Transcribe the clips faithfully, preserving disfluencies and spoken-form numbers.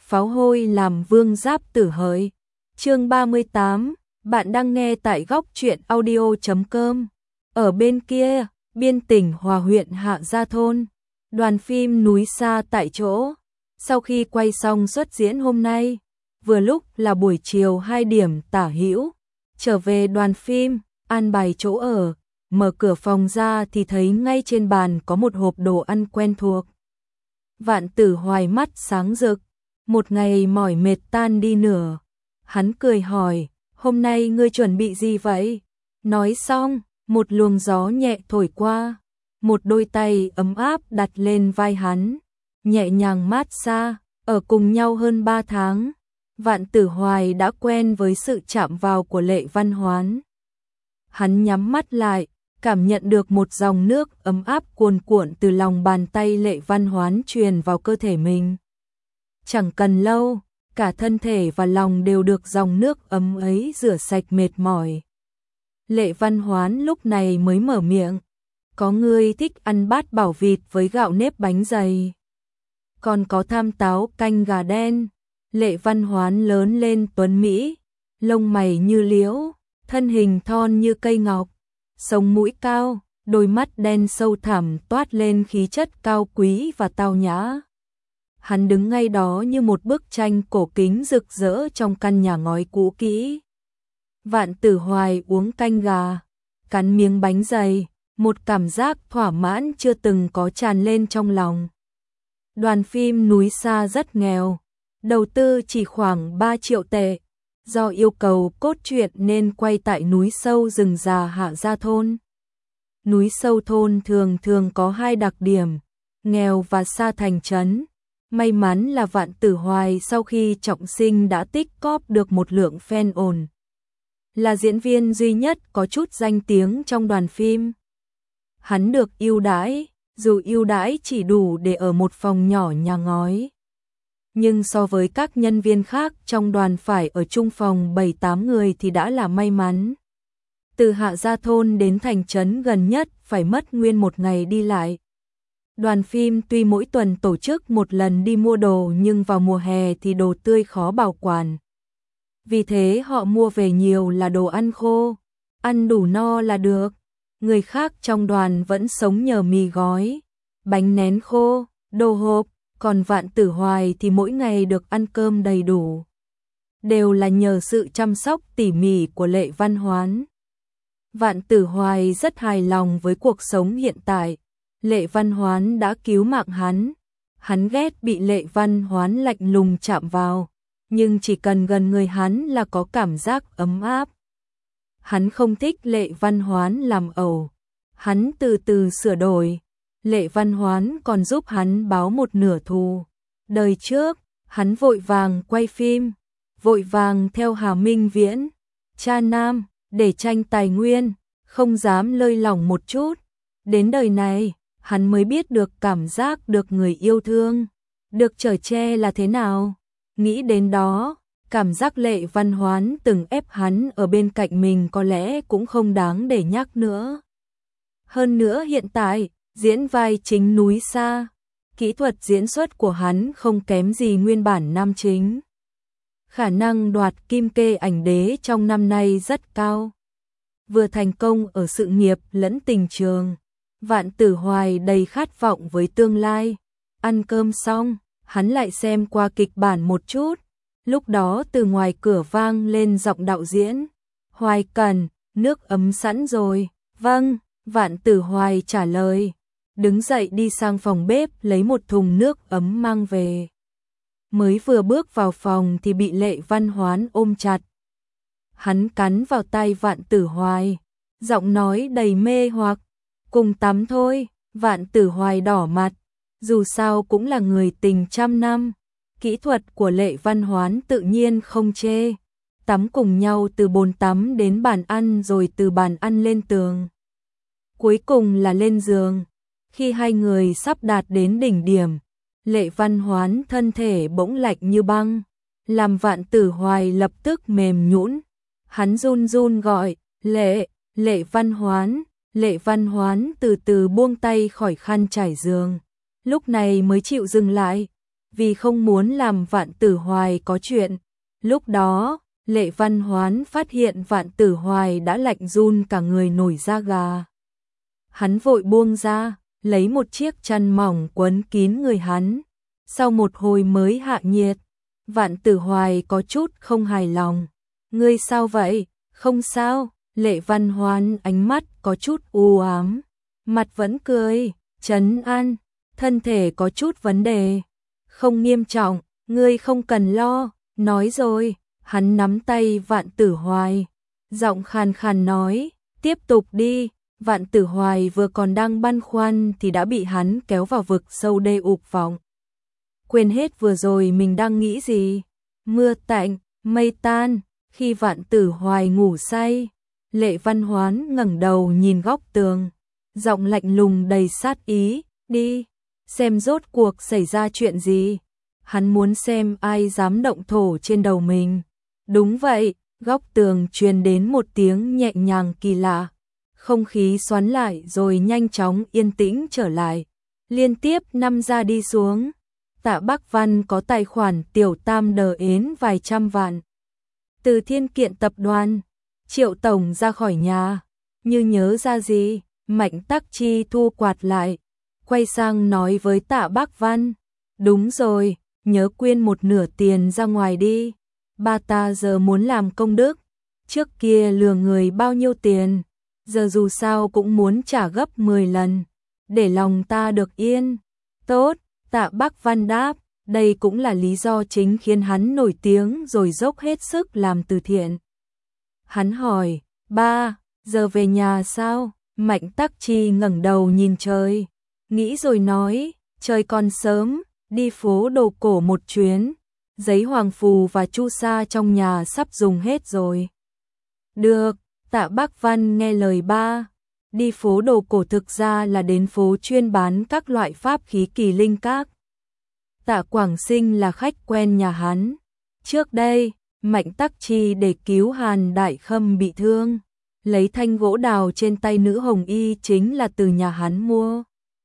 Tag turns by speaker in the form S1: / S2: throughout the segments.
S1: pháo hôi làm vương giáp tử hỡi. Chương ba mươi tám, bạn đang nghe tại góc truyện audio chấm com. Ở bên kia, biên tỉnh Hòa huyện Hạ Gia Thôn, đoàn phim Núi Xa tại chỗ. Sau khi quay xong suất diễn hôm nay, vừa lúc là buổi chiều hai điểm tả hữu, trở về đoàn phim, an bài chỗ ở, mở cửa phòng ra thì thấy ngay trên bàn có một hộp đồ ăn quen thuộc. Vạn Tử Hoài mắt sáng rực, một ngày mỏi mệt tan đi nửa. Hắn cười hỏi, hôm nay ngươi chuẩn bị gì vậy? Nói xong, một luồng gió nhẹ thổi qua, một đôi tay ấm áp đặt lên vai hắn, nhẹ nhàng mát xa. Ở cùng nhau hơn ba tháng, Vạn Tử Hoài đã quen với sự chạm vào của Lệ Văn Hoán. Hắn nhắm mắt lại, cảm nhận được một dòng nước ấm áp cuồn cuộn từ lòng bàn tay Lệ Văn Hoán truyền vào cơ thể mình. Chẳng cần lâu, cả thân thể và lòng đều được dòng nước ấm ấy rửa sạch mệt mỏi. Lệ Văn Hoán lúc này mới mở miệng, có người thích ăn bát bảo vịt với gạo nếp bánh dày, còn có tham táo canh gà đen. Lệ Văn Hoán lớn lên tuấn mỹ, lông mày như liễu, thân hình thon như cây ngọc, sống mũi cao, đôi mắt đen sâu thẳm toát lên khí chất cao quý và tao nhã. Hắn đứng ngay đó như một bức tranh cổ kính rực rỡ trong căn nhà ngói cũ kỹ. Vạn Tử Hoài uống canh gà, cắn miếng bánh dày, một cảm giác thỏa mãn chưa từng có tràn lên trong lòng. Đoàn phim Núi Xa rất nghèo, đầu tư chỉ khoảng ba triệu tệ, do yêu cầu cốt truyện nên quay tại núi sâu rừng già Hạ Gia Thôn. Núi sâu thôn thường thường có hai đặc điểm, nghèo và xa thành trấn. May mắn là Vạn Tử Hoài sau khi trọng sinh đã tích cóp được một lượng fan ổn, là diễn viên duy nhất có chút danh tiếng trong đoàn phim. Hắn được ưu đãi, dù ưu đãi chỉ đủ để ở một phòng nhỏ nhà ngói, nhưng so với các nhân viên khác trong đoàn phải ở chung phòng bảy tám người thì đã là may mắn. Từ Hạ Gia Thôn đến thành trấn gần nhất phải mất nguyên một ngày đi lại. Đoàn phim tuy mỗi tuần tổ chức một lần đi mua đồ nhưng vào mùa hè thì đồ tươi khó bảo quản. Vì thế họ mua về nhiều là đồ ăn khô, ăn đủ no là được. Người khác trong đoàn vẫn sống nhờ mì gói, bánh nén khô, đồ hộp, còn Vạn Tử Hoài thì mỗi ngày được ăn cơm đầy đủ. Đều là nhờ sự chăm sóc tỉ mỉ của Lệ Văn Hoán. Vạn Tử Hoài rất hài lòng với cuộc sống hiện tại. Lệ Văn Hoán đã cứu mạng hắn. Hắn ghét bị Lệ Văn Hoán lạnh lùng chạm vào, nhưng chỉ cần gần người hắn là có cảm giác ấm áp. Hắn không thích Lệ Văn Hoán làm ẩu. Hắn từ từ sửa đổi. Lệ Văn Hoán còn giúp hắn báo một nửa thù. Đời trước, hắn vội vàng quay phim, vội vàng theo Hà Minh Viễn, cha nam, để tranh tài nguyên, không dám lơi lỏng một chút. Đến đời này, hắn mới biết được cảm giác được người yêu thương, được chở che là thế nào. Nghĩ đến đó, cảm giác Lệ Văn Hoán từng ép hắn ở bên cạnh mình có lẽ cũng không đáng để nhắc nữa. Hơn nữa hiện tại, diễn vai chính Núi Xa, kỹ thuật diễn xuất của hắn không kém gì nguyên bản nam chính. Khả năng đoạt kim kê ảnh đế trong năm nay rất cao. Vừa thành công ở sự nghiệp lẫn tình trường, Vạn Tử Hoài đầy khát vọng với tương lai. Ăn cơm xong, hắn lại xem qua kịch bản một chút. Lúc đó từ ngoài cửa vang lên giọng đạo diễn, Hoài cần, nước ấm sẵn rồi. Vâng, Vạn Tử Hoài trả lời, đứng dậy đi sang phòng bếp lấy một thùng nước ấm mang về. Mới vừa bước vào phòng thì bị Lệ Văn Hoán ôm chặt. Hắn cắn vào tay Vạn Tử Hoài, giọng nói đầy mê hoặc, cùng tắm thôi. Vạn Tử Hoài đỏ mặt, dù sao cũng là người tình trăm năm. Kỹ thuật của Lệ Văn Hoán tự nhiên không chê. Tắm cùng nhau từ bồn tắm đến bàn ăn rồi từ bàn ăn lên tường, cuối cùng là lên giường. Khi hai người sắp đạt đến đỉnh điểm, Lệ Văn Hoán thân thể bỗng lạnh như băng, làm Vạn Tử Hoài lập tức mềm nhũn. Hắn run run gọi, Lệ, Lệ Văn Hoán. Lệ Văn Hoán từ từ buông tay khỏi khăn trải giường, lúc này mới chịu dừng lại. vì không muốn làm Vạn Tử Hoài có chuyện. Lúc đó, Lệ Văn Hoán phát hiện Vạn Tử Hoài đã lạnh run cả người nổi da gà. Hắn vội buông ra, lấy một chiếc chăn mỏng quấn kín người hắn. Sau một hồi mới hạ nhiệt, Vạn Tử Hoài có chút không hài lòng. Ngươi sao vậy? Không sao. Lệ Văn Hoán ánh mắt có chút u ám, mặt vẫn cười, trấn an, thân thể có chút vấn đề. Không nghiêm trọng, ngươi không cần lo, nói rồi. Hắn nắm tay Vạn Tử Hoài, giọng khàn khàn nói, tiếp tục đi. Vạn Tử Hoài vừa còn đang băn khoăn thì đã bị hắn kéo vào vực sâu đê ục vọng. Quên hết vừa rồi mình đang nghĩ gì. Mưa tạnh, mây tan, khi Vạn Tử Hoài ngủ say, Lệ Văn Hoán ngẩng đầu nhìn góc tường, giọng lạnh lùng đầy sát ý, đi, xem rốt cuộc xảy ra chuyện gì. Hắn muốn xem ai dám động thổ trên đầu mình. Đúng vậy, góc tường truyền đến một tiếng nhẹ nhàng kỳ lạ. Không khí xoắn lại rồi nhanh chóng yên tĩnh trở lại. Liên tiếp năm ra đi xuống. Tạ Bắc Văn có tài khoản tiểu tam đờ ến vài trăm vạn. Từ Thiên Kiện tập đoàn, Triệu tổng ra khỏi nhà, như nhớ ra gì, Mạnh Tắc Chi thu quạt lại, quay sang nói với Tạ Bắc Văn, đúng rồi, nhớ quyên một nửa tiền ra ngoài đi, ba ta giờ muốn làm công đức, trước kia lừa người bao nhiêu tiền, giờ dù sao cũng muốn trả gấp mười lần, để lòng ta được yên. Tốt, Tạ Bắc Văn đáp, đây cũng là lý do chính khiến hắn nổi tiếng rồi dốc hết sức làm từ thiện. Hắn hỏi, ba, giờ về nhà sao? Mạnh Tắc Chi ngẩng đầu nhìn trời, nghĩ rồi nói, trời còn sớm, đi phố đồ cổ một chuyến, giấy hoàng phù và chu sa trong nhà sắp dùng hết rồi. Được, Tạ Bắc Văn nghe lời ba, đi phố đồ cổ thực ra là đến phố chuyên bán các loại pháp khí kỳ linh các. Tạ Quảng Sinh là khách quen nhà hắn. Trước đây, Mạnh Tắc Chi để cứu Hàn Đại Khâm bị thương, lấy thanh gỗ đào trên tay nữ hồng y chính là từ nhà hắn mua.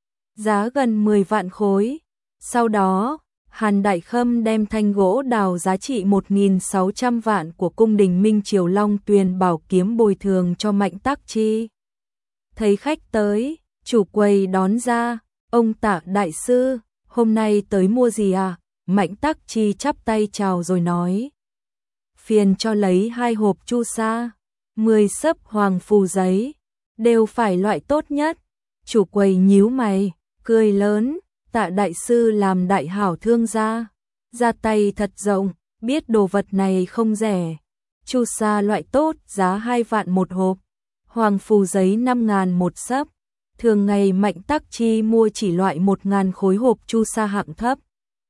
S1: Giá gần mười vạn khối. Sau đó, Hàn Đại Khâm đem thanh gỗ đào giá trị một nghìn sáu trăm vạn của cung đình Minh Triều Long Tuyền bảo kiếm bồi thường cho Mạnh Tắc Chi. Thấy khách tới, chủ quầy đón ra, ông Tạ đại sư, hôm nay tới mua gì à? Mạnh Tắc Chi chắp tay chào rồi nói. Phiền cho lấy hai hộp chu sa, mười xấp hoàng phù giấy, đều phải loại tốt nhất. Chủ quầy nhíu mày, cười lớn, Tạ đại sư làm đại hảo thương gia, ra tay thật rộng, biết đồ vật này không rẻ. Chu sa loại tốt giá hai vạn một hộp, hoàng phù giấy năm ngàn một xấp. Thường ngày Mạnh Tắc Chi mua chỉ loại một ngàn khối hộp chu sa hạng thấp.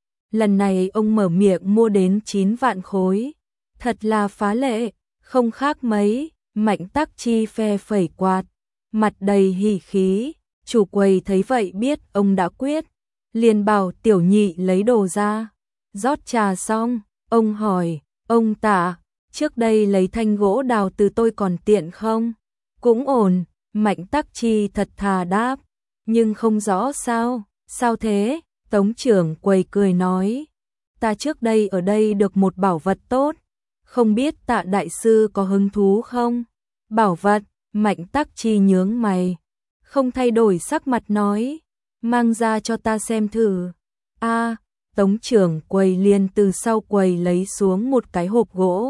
S1: Lần này ông mở miệng mua đến chín vạn khối. Thật là phá lệ, không khác mấy. Mạnh Tắc Chi phe phẩy quạt, mặt đầy hỉ khí. Chủ quầy thấy vậy biết ông đã quyết, liền bảo tiểu nhị lấy đồ ra. Rót trà xong, ông hỏi, ông Tạ, trước đây lấy thanh gỗ đào từ tôi còn tiện không? Cũng ổn. Mạnh Tắc Chi thật thà đáp, nhưng không rõ sao, sao thế? Tống trưởng quầy cười nói, ta trước đây ở đây được một bảo vật tốt, không biết Tạ đại sư có hứng thú không? Bảo vật? Mạnh Tắc Chi nhướng mày, không thay đổi sắc mặt nói, mang ra cho ta xem thử. A, Tống trưởng quầy liền từ sau quầy lấy xuống một cái hộp gỗ,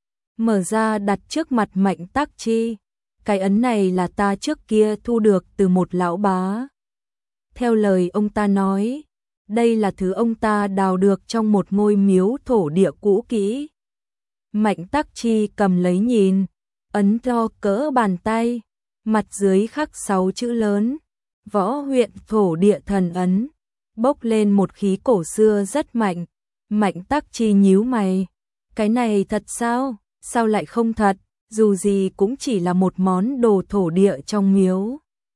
S1: mở ra đặt trước mặt Mạnh Tắc Chi. Cái ấn này là ta trước kia thu được từ một lão bá. Theo lời ông ta nói, đây là thứ ông ta đào được trong một ngôi miếu thổ địa cũ kỹ. Mạnh Tắc Chi cầm lấy nhìn, ấn to cỡ bàn tay, mặt dưới khắc sáu chữ lớn, Võ huyện thổ địa thần ấn, bốc lên một khí cổ xưa rất mạnh. Mạnh Tắc Chi nhíu mày, cái này thật sao? Sao lại không thật? Dù gì cũng chỉ là một món đồ thổ địa trong miếu.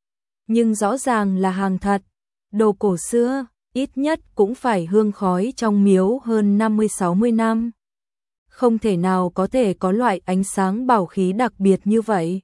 S1: Nhưng rõ ràng là hàng thật, đồ cổ xưa, ít nhất cũng phải hương khói trong miếu hơn năm mươi sáu mươi năm. Không thể nào có thể có loại ánh sáng bảo khí đặc biệt như vậy.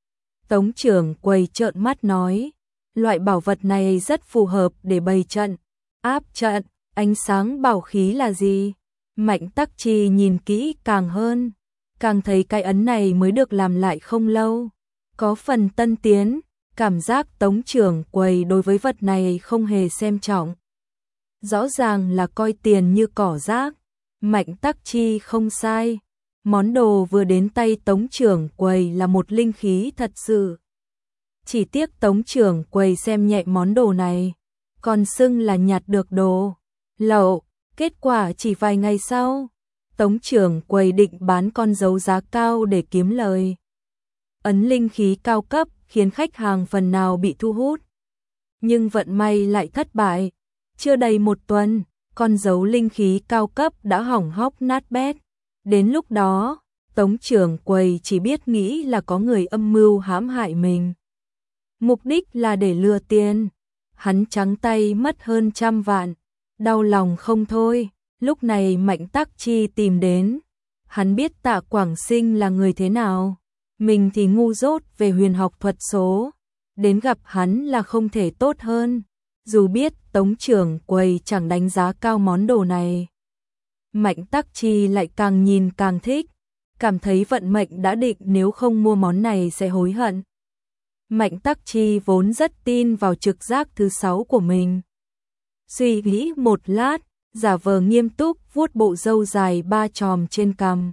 S1: Tống trưởng quầy trợn mắt nói, loại bảo vật này rất phù hợp để bày trận, áp trận, Ánh sáng bảo khí là gì? Mạnh Tắc Chi nhìn kỹ càng hơn, càng thấy cái ấn này mới được làm lại không lâu, có phần tân tiến, cảm giác Tống trưởng quầy đối với vật này không hề xem trọng. Rõ ràng là coi tiền như cỏ rác. Mạnh Tắc Chi không sai, món đồ vừa đến tay Tống trưởng quầy là một linh khí thật sự. Chỉ tiếc Tống trưởng quầy xem nhẹ món đồ này, còn xưng là nhặt được đồ lậu. Kết quả chỉ vài ngày sau, Tống trưởng quầy định bán con dấu giá cao để kiếm lời. Ấn linh khí cao cấp khiến khách hàng phần nào bị thu hút. Nhưng vận may lại thất bại. Chưa đầy một tuần, con dấu linh khí cao cấp đã hỏng hóc nát bét. Đến lúc đó, Tống trưởng quầy chỉ biết nghĩ là có người âm mưu hãm hại mình. Mục đích là để lừa tiền. Hắn trắng tay mất hơn trăm vạn. Đau lòng không thôi. Lúc này Mạnh Tắc Chi tìm đến. Hắn biết Tạ Quảng Sinh là người thế nào. Mình thì ngu dốt về huyền học thuật số. Đến gặp hắn là không thể tốt hơn. Dù biết Tống trưởng quầy chẳng đánh giá cao món đồ này. Mạnh Tắc Chi lại càng nhìn càng thích. Cảm thấy vận mệnh đã định nếu không mua món này sẽ hối hận. Mạnh Tắc Chi vốn rất tin vào trực giác thứ sáu của mình. Suy nghĩ một lát, giả vờ nghiêm túc vuốt bộ râu dài ba chòm trên cằm.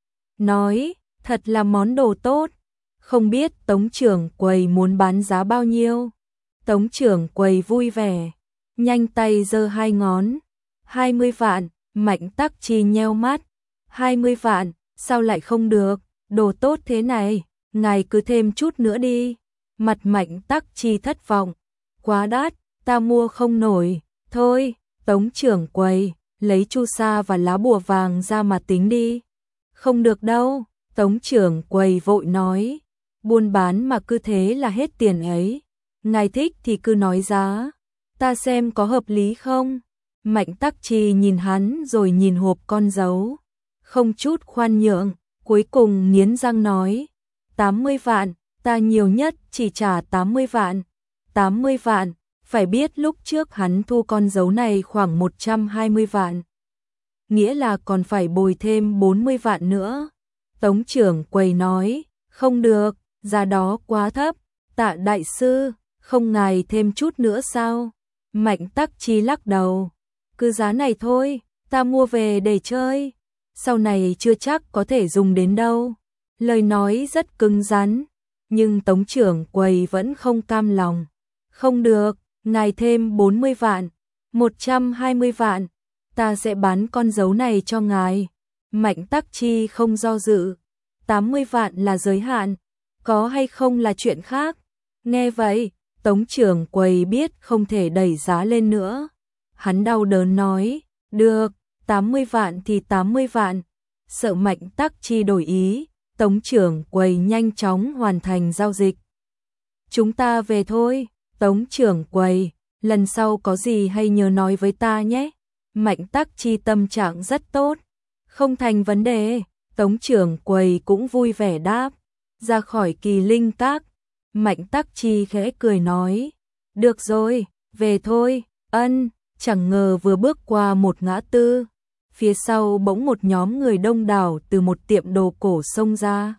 S1: Nói, thật là món đồ tốt. Không biết Tống trưởng quầy muốn bán giá bao nhiêu. Tống trưởng quầy vui vẻ, nhanh tay giơ hai ngón. hai mươi vạn, Mạnh Tắc Chi nheo mắt. hai mươi vạn, sao lại không được, đồ tốt thế này, ngài cứ thêm chút nữa đi. Mặt Mạnh Tắc Chi thất vọng, quá đắt, ta mua không nổi. Thôi, Tống trưởng quầy, lấy chu sa và lá bùa vàng ra mà tính đi. Không được đâu, Tống trưởng quầy vội nói, buôn bán mà cứ thế là hết tiền ấy. Ngài thích thì cứ nói giá, ta xem có hợp lý không. Mạnh Tắc Chi nhìn hắn rồi nhìn hộp con dấu, không chút khoan nhượng, cuối cùng nghiến răng nói, tám mươi vạn, ta nhiều nhất chỉ trả tám mươi vạn. tám mươi vạn, phải biết lúc trước hắn thu con dấu này khoảng một trăm hai mươi vạn. Nghĩa là còn phải bồi thêm bốn mươi vạn nữa. Tống trưởng quầy nói, không được, giá đó quá thấp. Tạ đại sư, không ngài thêm chút nữa sao? Mạnh Tắc Chi lắc đầu, cứ giá này thôi, ta mua về để chơi, sau này chưa chắc có thể dùng đến đâu. Lời nói rất cứng rắn, nhưng Tống trưởng quầy vẫn không cam lòng. Không được, ngài thêm bốn mươi vạn, một trăm hai mươi vạn, ta sẽ bán con dấu này cho ngài. Mạnh Tắc Chi không do dự, tám mươi vạn là giới hạn, có hay không là chuyện khác. Nghe vậy, Tống trưởng quầy biết không thể đẩy giá lên nữa. Hắn đau đớn nói, được, tám mươi vạn thì tám mươi vạn. Sợ Mạnh Tắc Chi đổi ý, Tống trưởng quầy nhanh chóng hoàn thành giao dịch. Chúng ta về thôi, Tống trưởng quầy, lần sau có gì hay nhớ nói với ta nhé. Mạnh Tắc Chi tâm trạng rất tốt, không thành vấn đề. Tống trưởng quầy cũng vui vẻ đáp. Ra khỏi Kỳ Linh Các, Mạnh Tắc Chi khẽ cười nói, được rồi, về thôi. Ân. Chẳng ngờ vừa bước qua một ngã tư, phía sau bỗng một nhóm người đông đảo từ một tiệm đồ cổ xông ra.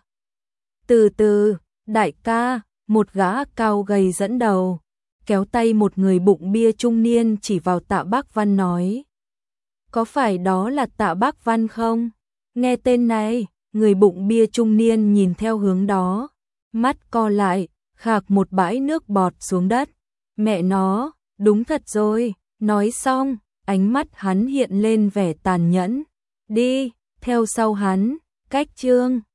S1: Từ từ, đại ca, một gã cao gầy dẫn đầu, kéo tay một người bụng bia trung niên chỉ vào Tạ Bác Văn nói, có phải đó là Tạ Bác Văn không? Nghe tên này, người bụng bia trung niên nhìn theo hướng đó, mắt co lại, khạc một bãi nước bọt xuống đất. Mẹ nó, đúng thật rồi. Nói xong, ánh mắt hắn hiện lên vẻ tàn nhẫn. Đi, theo sau hắn, cách chương.